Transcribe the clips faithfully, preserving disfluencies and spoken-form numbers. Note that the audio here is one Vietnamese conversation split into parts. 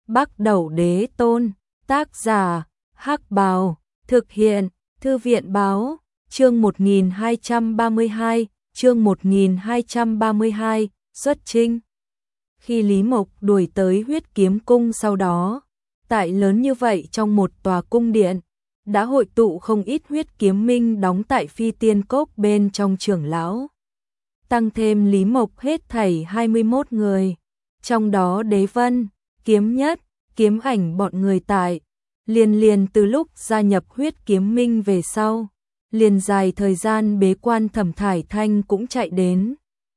Bắc Đẩu Đế Tôn, tác giả, Hắc Bào, thực hiện, Thư viện Báo, chương một nghìn hai trăm ba mươi hai, chương một nghìn hai trăm ba mươi hai, xuất chinh. Khi Lý Mộc đuổi tới Huyết Kiếm Cung sau đó, tại lớn như vậy trong một tòa cung điện, đã hội tụ không ít huyết kiếm minh đóng tại Phi Tiên Cốc bên trong trưởng lão. Tăng thêm Lý Mộc hết thảy hai mươi mốt người, trong đó Đế Vân, Kiếm Nhất, Kiếm Ảnh bọn người tại, liền liền từ lúc gia nhập huyết kiếm minh về sau, liền dài thời gian bế quan Thẩm Thải Thanh cũng chạy đến.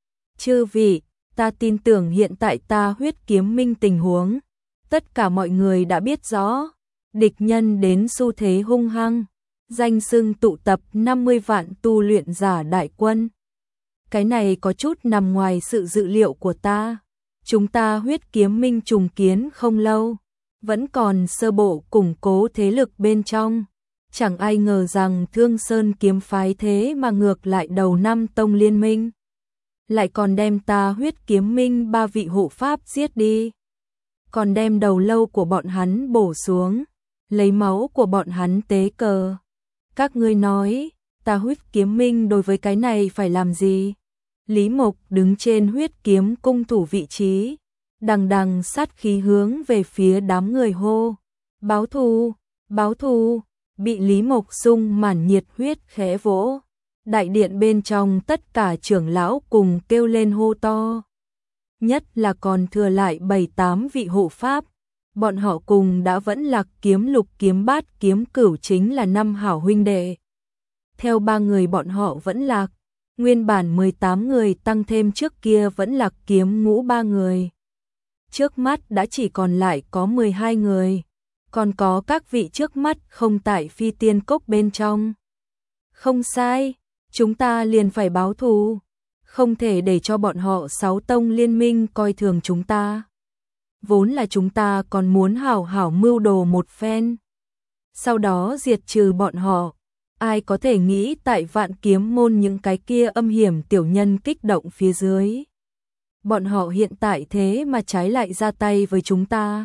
Chư vị, ta tin tưởng hiện tại ta huyết kiếm minh tình huống, tất cả mọi người đã biết rõ, địch nhân đến xu thế hung hăng, danh xưng tụ tập năm mươi vạn tu luyện giả đại quân. Cái này có chút nằm ngoài sự dự liệu của ta. Chúng ta huyết kiếm minh trùng kiến không lâu, vẫn còn sơ bộ củng cố thế lực bên trong. Chẳng ai ngờ rằng Thương Sơn kiếm phái thế mà ngược lại đầu năm tông liên minh. Lại còn đem ta huyết kiếm minh ba vị hộ pháp giết đi. Còn đem đầu lâu của bọn hắn bổ xuống, lấy máu của bọn hắn tế cờ. Các ngươi nói, ta huyết kiếm minh đối với cái này phải làm gì? Lý Mộc đứng trên huyết kiếm cung thủ vị trí, đằng đằng sát khí hướng về phía đám người hô. Báo thù, báo thù, bị Lý Mộc sung màn nhiệt huyết khẽ vỗ. Đại điện bên trong tất cả trưởng lão cùng kêu lên hô to. Nhất là còn thừa lại bảy tám vị hộ pháp. Bọn họ cùng đã vẫn lạc kiếm lục kiếm bát kiếm cửu chính là năm hảo huynh đệ. Theo ba người bọn họ vẫn lạc. Nguyên bản mười tám người tăng thêm trước kia vẫn lạc kiếm ngũ ba người. Trước mắt đã chỉ còn lại có mười hai người. Còn có các vị trước mắt không tại Phi Tiên Cốc bên trong. Không sai, chúng ta liền phải báo thù. Không thể để cho bọn họ sáu tông liên minh coi thường chúng ta. Vốn là chúng ta còn muốn hảo hảo mưu đồ một phen. Sau đó diệt trừ bọn họ. Ai có thể nghĩ tại Vạn Kiếm môn những cái kia âm hiểm tiểu nhân kích động phía dưới. Bọn họ hiện tại thế mà trái lại ra tay với chúng ta.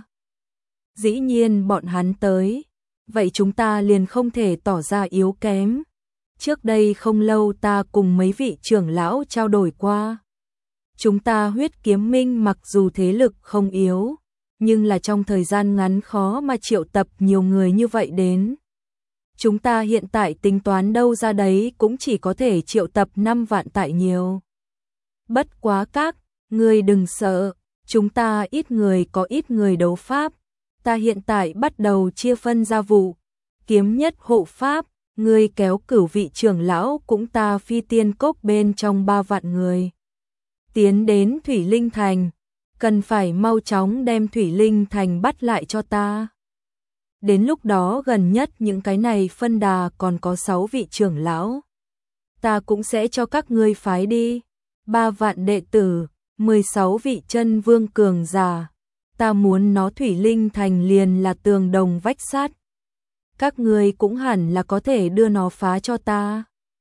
Dĩ nhiên bọn hắn tới, vậy chúng ta liền không thể tỏ ra yếu kém. Trước đây không lâu ta cùng mấy vị trưởng lão trao đổi qua. Chúng ta huyết kiếm minh mặc dù thế lực không yếu, nhưng là trong thời gian ngắn khó mà triệu tập nhiều người như vậy đến. Chúng ta hiện tại tính toán đâu ra đấy cũng chỉ có thể triệu tập năm vạn tại nhiều. Bất quá các, ngươi đừng sợ, chúng ta ít người có ít người đấu pháp. Ta hiện tại bắt đầu chia phân gia vụ. Kiếm Nhất hộ pháp, ngươi kéo cửu vị trưởng lão cũng ta Phi Tiên Cốc bên trong ba vạn người. Tiến đến Thủy Linh Thành, cần phải mau chóng đem Thủy Linh Thành bắt lại cho ta. Đến lúc đó gần nhất những cái này phân đà còn có sáu vị trưởng lão. Ta cũng sẽ cho các ngươi phái đi. Ba vạn đệ tử, mười sáu vị chân vương cường giả. Ta muốn nó Thủy Linh Thành liền là tường đồng vách sắt. Các ngươi cũng hẳn là có thể đưa nó phá cho ta.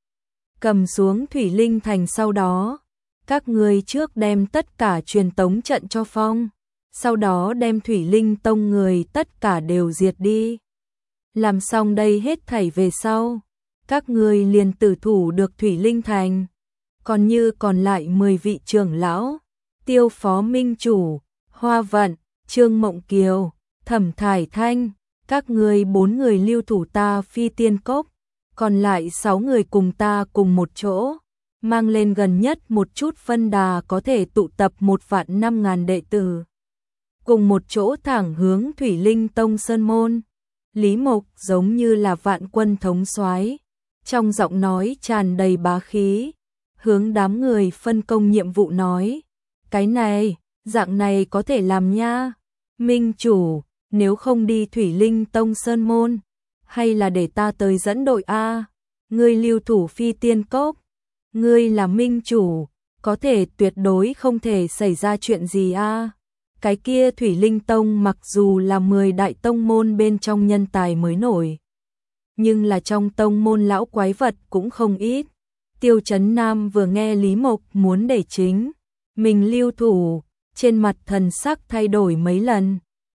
Cầm xuống Thủy Linh Thành sau đó. Các ngươi trước đem tất cả truyền tống trận cho phong. Sau đó đem Thủy Linh Tông người tất cả đều diệt đi. Làm xong đây hết thảy về sau, các ngươi liền tử thủ được Thủy Linh Thành. Còn như còn lại mười vị trưởng lão, Tiêu Phó Minh Chủ, Hoa Vận, Trương Mộng Kiều, Thẩm Thải Thanh, các ngươi bốn người lưu thủ ta Phi Tiên Cốc, còn lại sáu người cùng ta cùng một chỗ, mang lên gần nhất một chút phân đà có thể tụ tập một vạn năm ngàn đệ tử. Cùng một chỗ thẳng hướng Thủy Linh Tông Sơn Môn. Lý Mộc giống như là vạn quân thống soái, trong giọng nói tràn đầy bá khí, hướng đám người phân công nhiệm vụ nói, cái này, dạng này có thể làm nha. Minh chủ, nếu không đi Thủy Linh Tông Sơn Môn, hay là để ta tới dẫn đội a? Ngươi lưu thủ Phi Tiên Cốc, ngươi là minh chủ, có thể tuyệt đối không thể xảy ra chuyện gì a? Cái kia Thủy Linh Tông mặc dù là mười đại tông môn bên trong nhân tài mới nổi, nhưng là trong tông môn lão quái vật cũng không ít. Tiêu Chấn Nam vừa nghe Lý Mộc muốn để chính mình lưu thủ, trên mặt thần sắc thay đổi mấy lần,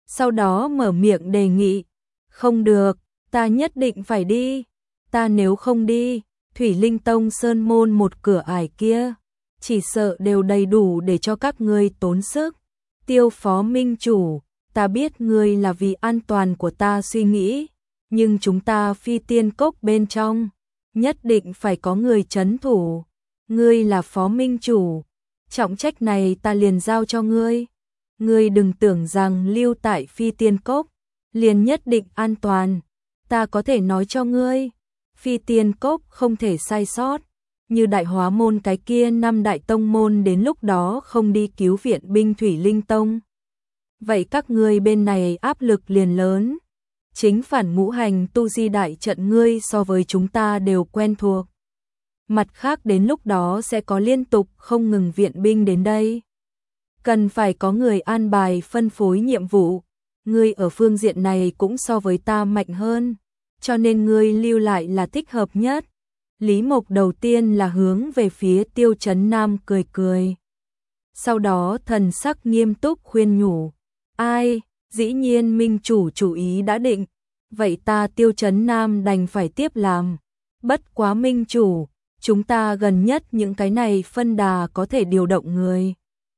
sau đó mở miệng đề nghị. Không được, ta nhất định phải đi. Ta nếu không đi, Thủy Linh Tông Sơn Môn một cửa ải kia, chỉ sợ đều đầy đủ để cho các ngươi tốn sức. Tiêu Phó Minh Chủ, ta biết ngươi là vì an toàn của ta suy nghĩ, nhưng chúng ta Phi Tiên Cốc bên trong, nhất định phải có người trấn thủ. Ngươi là Phó Minh Chủ, trọng trách này ta liền giao cho ngươi. Ngươi đừng tưởng rằng lưu tại Phi Tiên Cốc liền nhất định an toàn. Ta có thể nói cho ngươi, Phi Tiên Cốc không thể sai sót. Như Đại Hóa Môn cái kia năm đại tông môn đến lúc đó không đi cứu viện binh Thủy Linh Tông, vậy các ngươi bên này áp lực liền lớn. Chính phản ngũ hành tu di đại trận ngươi so với chúng ta đều quen thuộc. Mặt khác đến lúc đó sẽ có liên tục không ngừng viện binh đến đây. Cần phải có người an bài phân phối nhiệm vụ. Ngươi ở phương diện này cũng so với ta mạnh hơn, cho nên ngươi lưu lại là thích hợp nhất. Lý Mộc đầu tiên là hướng về phía Tiêu Chấn Nam cười cười. Sau đó thần sắc nghiêm túc khuyên nhủ. Ai, dĩ nhiên Minh Chủ chủ ý đã định. Vậy ta Tiêu Chấn Nam đành phải tiếp làm. Bất quá Minh Chủ, chúng ta gần nhất những cái này phân đà có thể điều động người.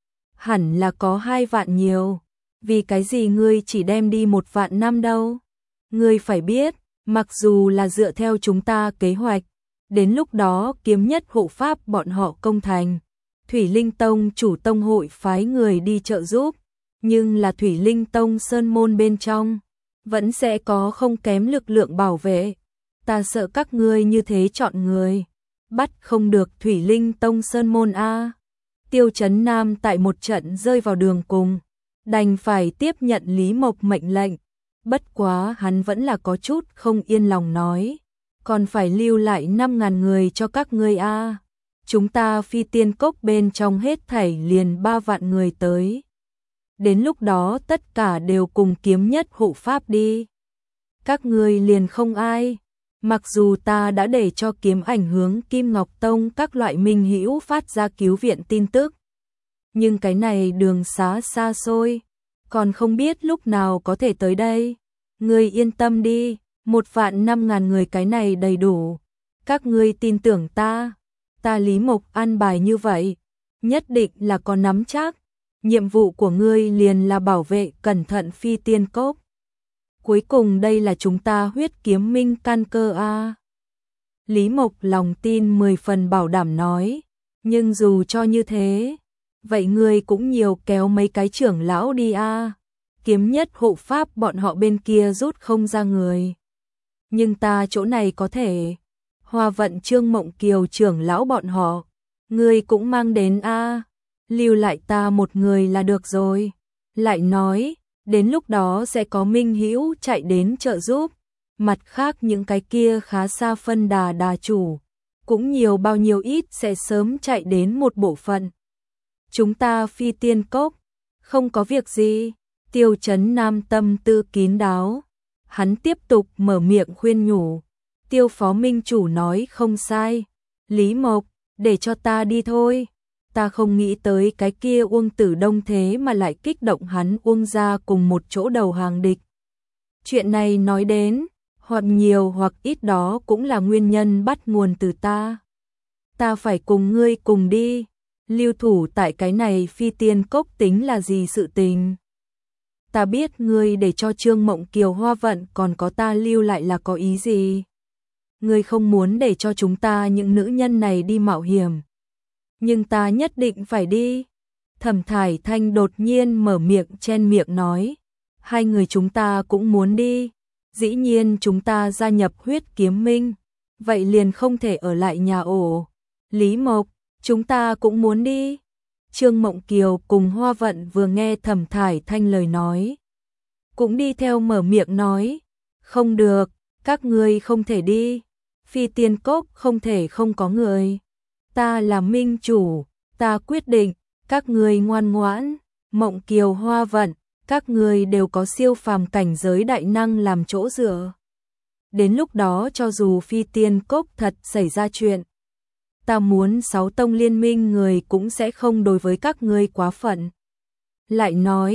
Hẳn là có hai vạn nhiều. Vì cái gì ngươi chỉ đem đi một vạn năm đâu? Ngươi phải biết, mặc dù là dựa theo chúng ta kế hoạch, đến lúc đó kiếm nhất hộ pháp bọn họ công thành, Thủy Linh Tông chủ tông hội phái người đi trợ giúp, nhưng là Thủy Linh Tông Sơn Môn bên trong, vẫn sẽ có không kém lực lượng bảo vệ. Ta sợ các ngươi như thế chọn người, bắt không được Thủy Linh Tông Sơn Môn a. Tiêu Chấn Nam tại một trận rơi vào đường cùng, đành phải tiếp nhận Lý Mộc mệnh lệnh. Bất quá hắn vẫn là có chút không yên lòng nói, còn phải lưu lại năm ngàn người cho các ngươi a. Chúng ta Phi Tiên Cốc bên trong hết thảy liền ba vạn người tới. Đến lúc đó tất cả đều cùng kiếm nhất hộ pháp đi. Các ngươi liền không ai. Mặc dù ta đã để cho kiếm ảnh hướng Kim Ngọc Tông các loại minh hữu phát ra cứu viện tin tức, nhưng cái này đường xá xa xôi, còn không biết lúc nào có thể tới đây. Ngươi yên tâm đi, một vạn năm ngàn người cái này đầy đủ. Các ngươi tin tưởng ta, ta Lý Mộc an bài như vậy, nhất định là có nắm chắc. Nhiệm vụ của ngươi liền là bảo vệ cẩn thận Phi Tiên Cốc. Cuối cùng đây là chúng ta huyết kiếm minh căn cơ a. Lý Mộc lòng tin mười phần bảo đảm nói, nhưng dù cho như thế, vậy ngươi cũng nhiều kéo mấy cái trưởng lão đi a. Kiếm nhất hộ pháp bọn họ bên kia rút không ra người, nhưng ta chỗ này có thể. Hoa Vận Trương Mộng Kiều trưởng lão bọn họ, ngươi cũng mang đến a. Lưu lại ta một người là được rồi. Lại nói, đến lúc đó sẽ có minh hữu chạy đến trợ giúp. Mặt khác những cái kia khá xa phân đà đà chủ, cũng nhiều bao nhiêu ít sẽ sớm chạy đến một bộ phận. Chúng ta Phi Tiên Cốc, không có việc gì. Tiêu Chấn Nam tâm tư kín đáo. Hắn tiếp tục mở miệng khuyên nhủ. Tiêu Phó Minh Chủ nói không sai. Lý Mộc, để cho ta đi thôi. Ta không nghĩ tới cái kia Uông Tử Đông thế mà lại kích động hắn Uông ra cùng một chỗ đầu hàng địch. Chuyện này nói đến, hoặc nhiều hoặc ít đó cũng là nguyên nhân bắt nguồn từ ta. Ta phải cùng ngươi cùng đi. Lưu thủ tại cái này Phi Tiên Cốc tính là gì sự tình? Ta biết ngươi để cho Trương Mộng Kiều Hoa Vận còn có ta lưu lại là có ý gì? Ngươi không muốn để cho chúng ta những nữ nhân này đi mạo hiểm. Nhưng ta nhất định phải đi. Thẩm Thải Thanh đột nhiên mở miệng chen miệng nói. Hai người chúng ta cũng muốn đi. Dĩ nhiên chúng ta gia nhập huyết kiếm minh. Vậy liền không thể ở lại nhà ổ. Lý Mộc, chúng ta cũng muốn đi. Trương Mộng Kiều cùng Hoa Vận vừa nghe Thẩm Thải Thanh lời nói, cũng đi theo mở miệng nói. Không được, các ngươi không thể đi. Phi Tiên Cốc không thể không có người. Ta là Minh Chủ, ta quyết định, các ngươi ngoan ngoãn. Mộng Kiều Hoa Vận, các ngươi đều có siêu phàm cảnh giới đại năng làm chỗ dựa. Đến lúc đó cho dù Phi Tiên Cốc thật xảy ra chuyện, ta muốn sáu tông liên minh người cũng sẽ không đối với các ngươi quá phận. Lại nói,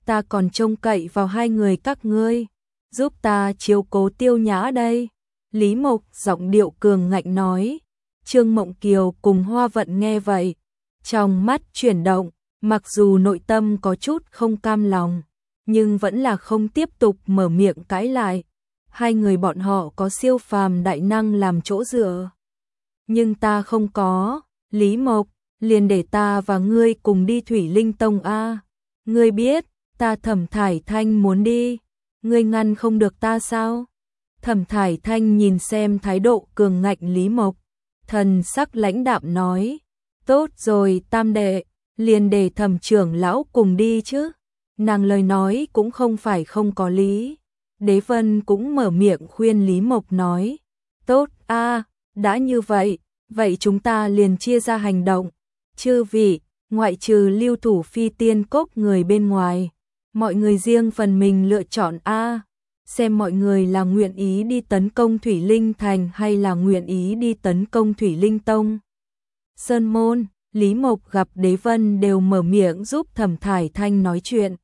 ta còn trông cậy vào hai người các ngươi, giúp ta chiếu cố Tiêu Nhã đây. Lý Mộc giọng điệu cường ngạnh nói. Trương Mộng Kiều cùng Hoa Vận nghe vậy, trong mắt chuyển động, mặc dù nội tâm có chút không cam lòng, nhưng vẫn là không tiếp tục mở miệng cãi lại. Hai người bọn họ có siêu phàm đại năng làm chỗ dựa, nhưng ta không có. Lý Mộc, liền để ta và ngươi cùng đi Thủy Linh Tông a. Ngươi biết, ta Thẩm Thải Thanh muốn đi, ngươi ngăn không được ta sao? Thẩm Thải Thanh nhìn xem thái độ cường ngạnh Lý Mộc, thần sắc lãnh đạm nói, tốt rồi tam đệ, liền để Thẩm trưởng lão cùng đi chứ. Nàng lời nói cũng không phải không có lý. Đế Vân cũng mở miệng khuyên Lý Mộc nói, tốt a, đã như vậy, vậy chúng ta liền chia ra hành động. Chư vị, ngoại trừ Lưu Thủ Phi Tiên Cốc người bên ngoài, mọi người riêng phần mình lựa chọn a. Xem mọi người là nguyện ý đi tấn công Thủy Linh Thành hay là nguyện ý đi tấn công Thủy Linh Tông. Sơn Môn, Lý Mộc gặp Đế Vân đều mở miệng giúp Thẩm Thải Thanh nói chuyện.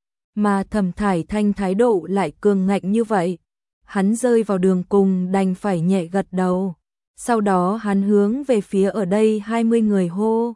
Mà Thẩm Thải Thanh thái độ lại cường ngạnh như vậy, hắn rơi vào đường cùng đành phải nhẹ gật đầu. Sau đó hắn hướng về phía ở đây hai mươi người hô.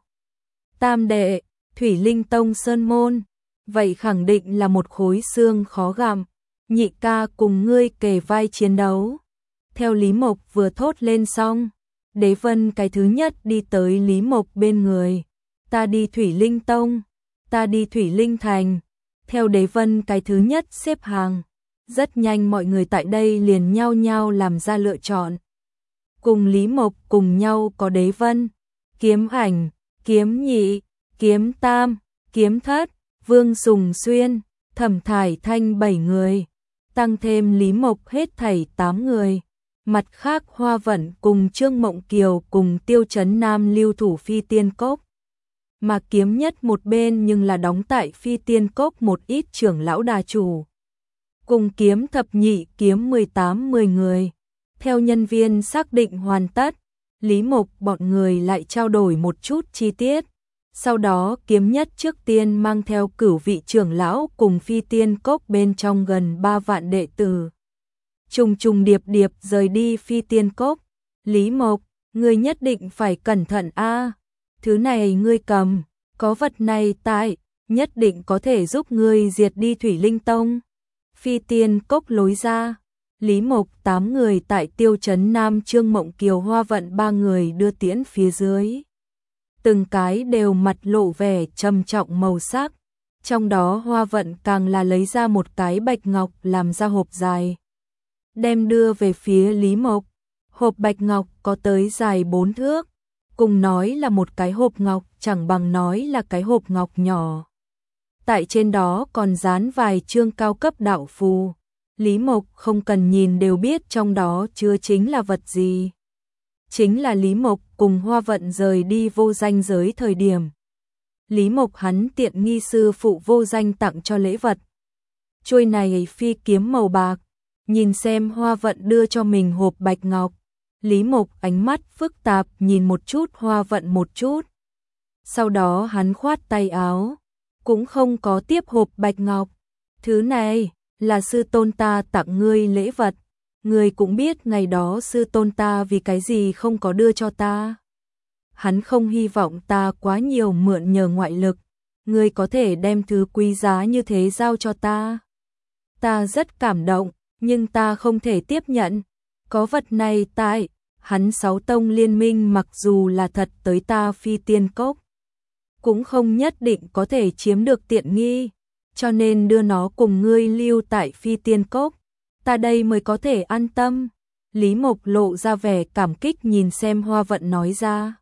Tam đệ, Thủy Linh Tông Sơn Môn, vậy khẳng định là một khối xương khó gặm. Nhị ca cùng ngươi kề vai chiến đấu. Theo Lý Mộc vừa thốt lên xong, Đế Vân cái thứ nhất đi tới Lý Mộc bên người. Ta đi Thủy Linh Tông, ta đi Thủy Linh Thành. Theo Đế Vân cái thứ nhất xếp hàng, rất nhanh mọi người tại đây liền nhao nhao làm ra lựa chọn. Cùng Lý Mộc cùng nhau có Đế Vân, Kiếm Ảnh, Kiếm Nhị, Kiếm Tam, Kiếm Thất, Vương Sùng Xuyên, Thẩm Thải Thanh bảy người, tăng thêm Lý Mộc hết thảy tám người. Mặt khác Hoa Vận cùng Trương Mộng Kiều cùng Tiêu Chấn Nam Lưu Thủ Phi Tiên Cốc. Mà Kiếm Nhất một bên nhưng là đóng tại Phi Tiên Cốc một ít trưởng lão đà chủ. Cùng Kiếm Thập Nhị kiếm mười tám mười người. Theo nhân viên xác định hoàn tất, Lý Mộc bọn người lại trao đổi một chút chi tiết. Sau đó Kiếm Nhất trước tiên mang theo cửu vị trưởng lão cùng Phi Tiên Cốc bên trong gần ba vạn đệ tử. Trùng trùng điệp điệp rời đi Phi Tiên Cốc. Lý Mộc, ngươi nhất định phải cẩn thận a. Thứ này ngươi cầm, có vật này tại, nhất định có thể giúp ngươi diệt đi Thủy Linh Tông. Phi Tiên Cốc lối ra, Lý Mộc tám người tại Tiêu Chấn Nam Trương Mộng Kiều Hoa Vận ba người đưa tiễn phía dưới. Từng cái đều mặt lộ vẻ trầm trọng màu sắc, trong đó Hoa Vận càng là lấy ra một cái bạch ngọc làm ra hộp dài, đem đưa về phía Lý Mộc. Hộp bạch ngọc có tới dài bốn thước, cùng nói là một cái hộp ngọc chẳng bằng nói là cái hộp ngọc nhỏ. Tại trên đó còn dán vài chương cao cấp đạo phù. Lý Mộc không cần nhìn đều biết trong đó chứa chính là vật gì. Chính là Lý Mộc cùng Hoa Vận rời đi vô danh giới thời điểm. Lý Mộc hắn tiện nghi sư phụ vô danh tặng cho lễ vật. Chuôi này phi kiếm màu bạc, nhìn xem Hoa Vận đưa cho mình hộp bạch ngọc. Lý Mộc ánh mắt phức tạp nhìn một chút Hoa Vận một chút. Sau đó hắn khoát tay áo, cũng không có tiếp hộp bạch ngọc. Thứ này là sư tôn ta tặng ngươi lễ vật. Ngươi cũng biết ngày đó sư tôn ta vì cái gì không có đưa cho ta. Hắn không hy vọng ta quá nhiều mượn nhờ ngoại lực. Ngươi có thể đem thứ quý giá như thế giao cho ta. Ta rất cảm động, nhưng ta không thể tiếp nhận. Có vật này tại, hắn sáu tông liên minh mặc dù là thật tới ta Phi Tiên Cốc, cũng không nhất định có thể chiếm được tiện nghi, cho nên đưa nó cùng ngươi lưu tại Phi Tiên Cốc, ta đây mới có thể an tâm. Lý Mộc lộ ra vẻ cảm kích nhìn xem Hoa Vận nói ra.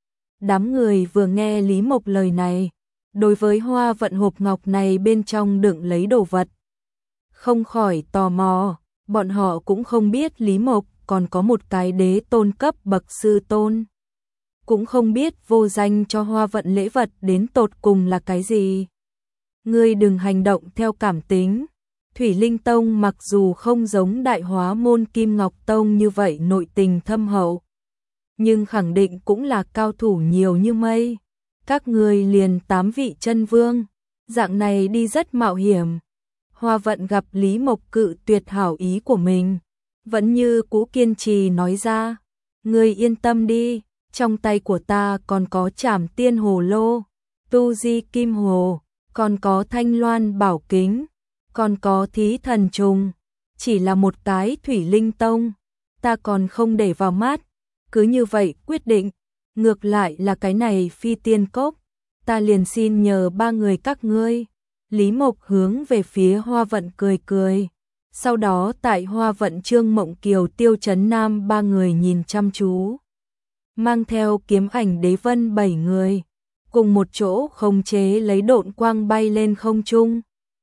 Đám người vừa nghe Lý Mộc lời này, đối với Hoa Vận hộp ngọc này bên trong đựng lấy đồ vật, không khỏi tò mò. Bọn họ cũng không biết Lý Mộc còn có một cái đế tôn cấp bậc sư tôn. Cũng không biết vô danh cho Hoa Vận lễ vật đến tột cùng là cái gì. Ngươi đừng hành động theo cảm tính. Thủy Linh Tông mặc dù không giống Đại Hóa Môn Kim Ngọc Tông như vậy nội tình thâm hậu, nhưng khẳng định cũng là cao thủ nhiều như mây. Các ngươi liền tám vị chân vương, Dạng này đi rất mạo hiểm. Hoa Vận gặp Lý Mộc cự tuyệt hảo ý của mình, vẫn như cũ kiên trì nói ra, ngươi yên tâm đi, trong tay của ta còn có Trảm Tiên Hồ Lô, Tu Di Kim Hồ, còn có Thanh Loan Bảo Kính, còn có Thí Thần Trùng, chỉ là một cái Thủy Linh Tông, ta còn không để vào mắt, cứ như vậy quyết định, ngược lại là cái này Phi Tiên Cốc, ta liền xin nhờ ba người các ngươi. Lý Mộc hướng về phía Hoa Vận cười cười, sau đó tại Hoa Vận Trương Mộng Kiều Tiêu Chấn Nam ba người nhìn chăm chú, mang theo Kiếm Ảnh Đế Vân bảy người, cùng một chỗ khống chế lấy độn quang bay lên không trung.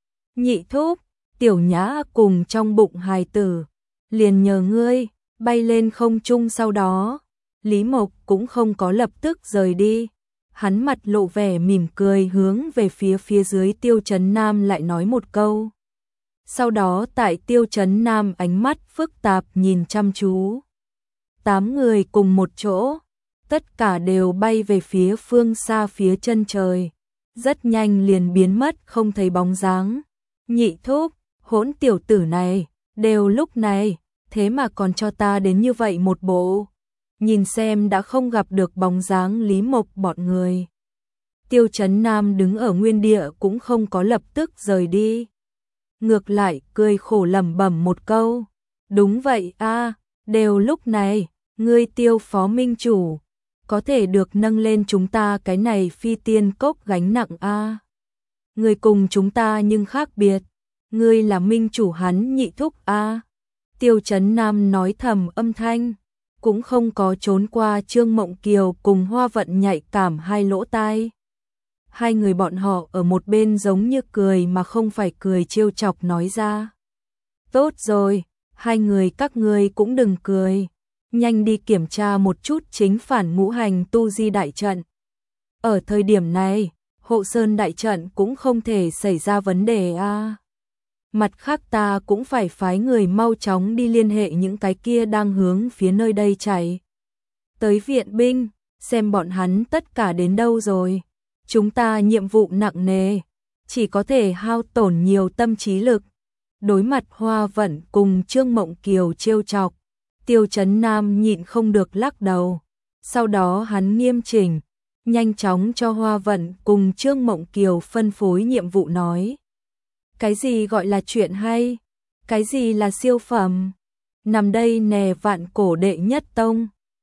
Nhị thúc, Tiểu Nhã cùng trong bụng hài tử, liền nhờ ngươi, bay lên không trung. Sau đó, Lý Mộc cũng không có lập tức rời đi, hắn mặt lộ vẻ mỉm cười hướng về phía phía dưới Tiêu Chấn Nam lại nói một câu. Sau đó tại Tiêu Chấn Nam ánh mắt phức tạp nhìn chăm chú, tám người cùng một chỗ, tất cả đều bay về phía phương xa phía chân trời, rất nhanh liền biến mất không thấy bóng dáng. Nhị thúc, hỗn tiểu tử này, đều lúc này, thế mà còn cho ta đến như vậy một bộ. Nhìn xem đã không gặp được bóng dáng Lý Mộc bọn người. Tiêu Chấn Nam đứng ở nguyên địa cũng không có lập tức rời đi. Ngược lại cười khổ lẩm bẩm một câu. Đúng vậy a, đều lúc này, ngươi Tiêu phó minh chủ, có thể được nâng lên chúng ta cái này Phi Tiên Cốc gánh nặng a. Ngươi cùng chúng ta nhưng khác biệt, ngươi là minh chủ hắn nhị thúc a. Tiêu Chấn Nam nói thầm âm thanh, cũng không có trốn qua Trương Mộng Kiều cùng Hoa Vận nhạy cảm hai lỗ tai. Hai người bọn họ ở một bên giống như cười mà không phải cười trêu chọc nói ra. Tốt rồi, hai người các ngươi cũng đừng cười, nhanh đi kiểm tra một chút chính phản ngũ hành tu di đại trận. Ở thời điểm này, Hộ Sơn đại trận cũng không thể xảy ra vấn đề a. À. Mặt khác ta cũng phải phái người mau chóng đi liên hệ những cái kia đang hướng phía nơi đây chạy tới viện binh, xem bọn hắn tất cả đến đâu rồi. Chúng ta nhiệm vụ nặng nề, chỉ có thể hao tổn nhiều tâm trí lực. Đối mặt Hoa Vận cùng Trương Mộng Kiều trêu chọc, Tiêu Chấn Nam nhịn không được lắc đầu. Sau đó hắn nghiêm chỉnh, nhanh chóng cho Hoa Vận cùng Trương Mộng Kiều phân phối nhiệm vụ nói. Cái gì gọi là chuyện hay? Cái gì là siêu phẩm? Nằm đây nè Vạn Cổ đệ nhất tông,